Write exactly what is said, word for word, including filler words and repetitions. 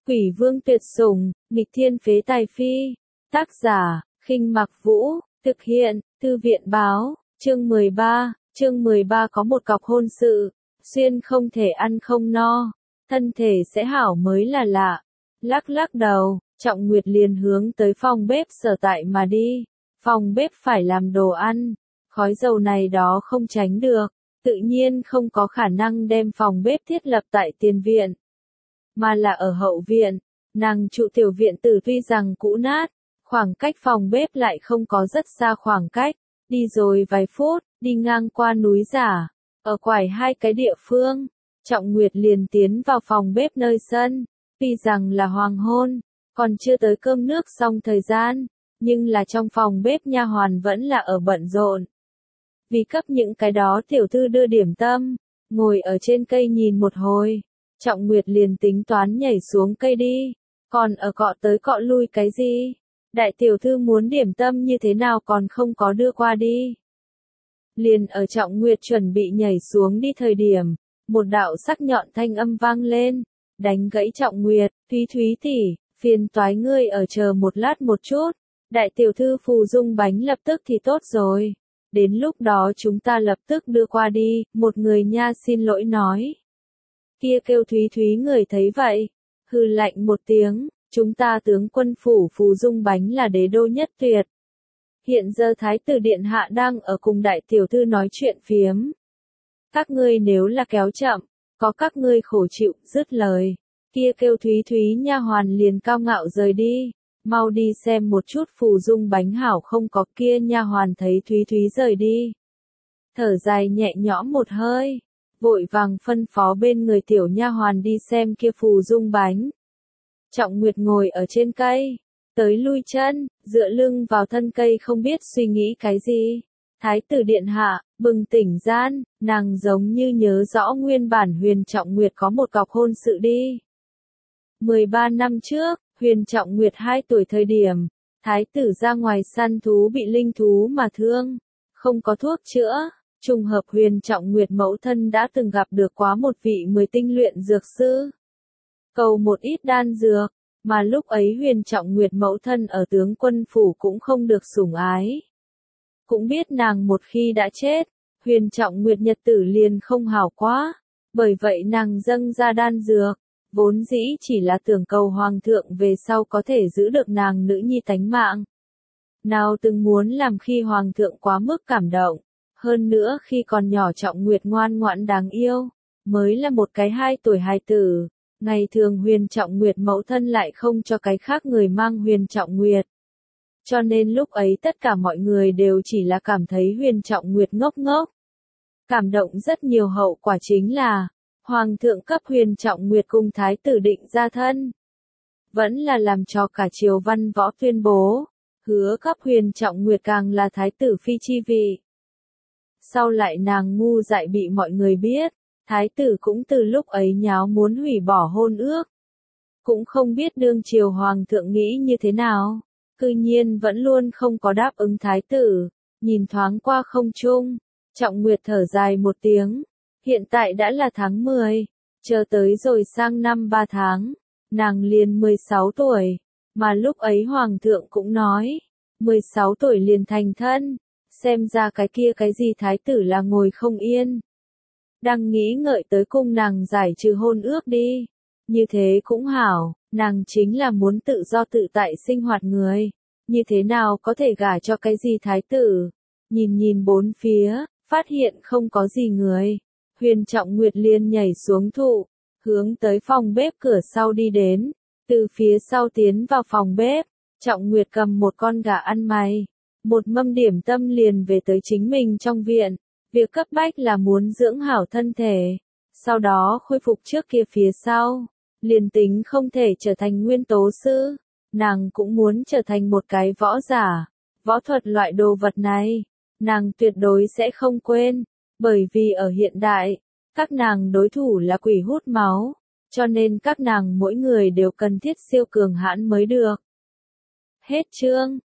Quỷ vương tuyệt sủng, nghịch thiên phế tài phi. Tác giả, Khinh Mặc Vũ, thực hiện, Thư viện báo, chương mười ba, chương mười ba có một cọc hôn sự, xuyên không thể ăn không no, thân thể sẽ hảo mới là lạ. Lắc lắc đầu, Trọng Nguyệt liền hướng tới phòng bếp sở tại mà đi. Phòng bếp phải làm đồ ăn, khói dầu này đó không tránh được, tự nhiên không có khả năng đem phòng bếp thiết lập tại tiền viện, mà là ở hậu viện. Nàng trụ tiểu viện tử tuy rằng cũ nát, khoảng cách phòng bếp lại không có rất xa khoảng cách, đi rồi vài phút, đi ngang qua núi giả, ở quải hai cái địa phương, Trọng Nguyệt liền tiến vào phòng bếp nơi sân. Tuy rằng là hoàng hôn, còn chưa tới cơm nước xong thời gian, nhưng là trong phòng bếp nha hoàn vẫn là ở bận rộn. Vì cấp những cái đó tiểu thư đưa điểm tâm, ngồi ở trên cây nhìn một hồi, Trọng Nguyệt liền tính toán nhảy xuống cây đi, còn ở cọ tới cọ lui cái gì? Đại tiểu thư muốn điểm tâm như thế nào còn không có đưa qua đi. Liền ở Trọng Nguyệt chuẩn bị nhảy xuống đi thời điểm, một đạo sắc nhọn thanh âm vang lên, đánh gãy Trọng Nguyệt, Thúy Thúy tỷ, phiền toái ngươi ở chờ một lát một chút, đại tiểu thư phù dung bánh lập tức thì tốt rồi, đến lúc đó chúng ta lập tức đưa qua đi, một người nha xin lỗi nói. Kia kêu Thúy Thúy người thấy vậy, hừ lạnh một tiếng, chúng ta tướng quân phủ phù dung bánh là đế đô nhất tuyệt. Hiện giờ thái tử điện hạ đang ở cùng đại tiểu thư nói chuyện phiếm. Các ngươi nếu là kéo chậm, có các ngươi khổ chịu, dứt lời. Kia kêu Thúy Thúy nha hoàn liền cao ngạo rời đi, mau đi xem một chút phù dung bánh hảo không có. Kia nha hoàn thấy Thúy Thúy rời đi, thở dài nhẹ nhõm một hơi, vội vàng phân phó bên người tiểu nha hoàn đi xem kia phù dung bánh. Trọng Nguyệt ngồi ở trên cây, tới lui chân, dựa lưng vào thân cây không biết suy nghĩ cái gì. Thái tử điện hạ, bừng tỉnh gian, nàng giống như nhớ rõ nguyên bản Huyền Trọng Nguyệt có một cọc hôn sự đi. mười ba năm trước, Huyền Trọng Nguyệt hai tuổi thời điểm, thái tử ra ngoài săn thú bị linh thú mà thương, không có thuốc chữa, trùng hợp Huyền Trọng Nguyệt mẫu thân đã từng gặp được quá một vị mười tinh luyện dược sư, cầu một ít đan dược, mà lúc ấy Huyền Trọng Nguyệt mẫu thân ở tướng quân phủ cũng không được sủng ái. Cũng biết nàng một khi đã chết, Huyền Trọng Nguyệt nhật tử liền không hảo quá, bởi vậy nàng dâng ra đan dược, vốn dĩ chỉ là tưởng cầu hoàng thượng về sau có thể giữ được nàng nữ nhi tánh mạng. Nào từng muốn làm khi hoàng thượng quá mức cảm động, hơn nữa khi còn nhỏ Trọng Nguyệt ngoan ngoãn đáng yêu, mới là một cái hai tuổi hài tử, ngày thường Huyền Trọng Nguyệt mẫu thân lại không cho cái khác người mang Huyền Trọng Nguyệt. Cho nên lúc ấy tất cả mọi người đều chỉ là cảm thấy Huyền Trọng Nguyệt ngốc ngốc. Cảm động rất nhiều hậu quả chính là, Hoàng thượng cấp Huyền Trọng Nguyệt cùng thái tử định ra thân. Vẫn là làm cho cả triều văn võ tuyên bố, hứa cấp Huyền Trọng Nguyệt càng là thái tử phi chi vị. Sau lại nàng ngu dại bị mọi người biết, thái tử cũng từ lúc ấy nháo muốn hủy bỏ hôn ước. Cũng không biết đương triều hoàng thượng nghĩ như thế nào, cư nhiên vẫn luôn không có đáp ứng thái tử, nhìn thoáng qua không trung, Trọng Nguyệt thở dài một tiếng, hiện tại đã là tháng mười, chờ tới rồi sang năm ba tháng, nàng liền mười sáu tuổi, mà lúc ấy hoàng thượng cũng nói, mười sáu tuổi liền thành thân, xem ra cái kia cái gì thái tử là ngồi không yên. Đang nghĩ ngợi tới cung nàng giải trừ hôn ước đi, như thế cũng hảo, nàng chính là muốn tự do tự tại sinh hoạt người, như thế nào có thể gả cho cái gì thái tử. Nhìn nhìn bốn phía, phát hiện không có gì người, Huyền Trọng Nguyệt liền nhảy xuống thụ, hướng tới phòng bếp cửa sau đi đến, từ phía sau tiến vào phòng bếp, Trọng Nguyệt cầm một con gà ăn mày, một mâm điểm tâm liền về tới chính mình trong viện, việc cấp bách là muốn dưỡng hảo thân thể, sau đó khôi phục trước kia phía sau, liền tính không thể trở thành nguyên tố sư, nàng cũng muốn trở thành một cái võ giả, võ thuật loại đồ vật này, nàng tuyệt đối sẽ không quên, bởi vì ở hiện đại, các nàng đối thủ là quỷ hút máu, cho nên các nàng mỗi người đều cần thiết siêu cường hãn mới được. Hết chương.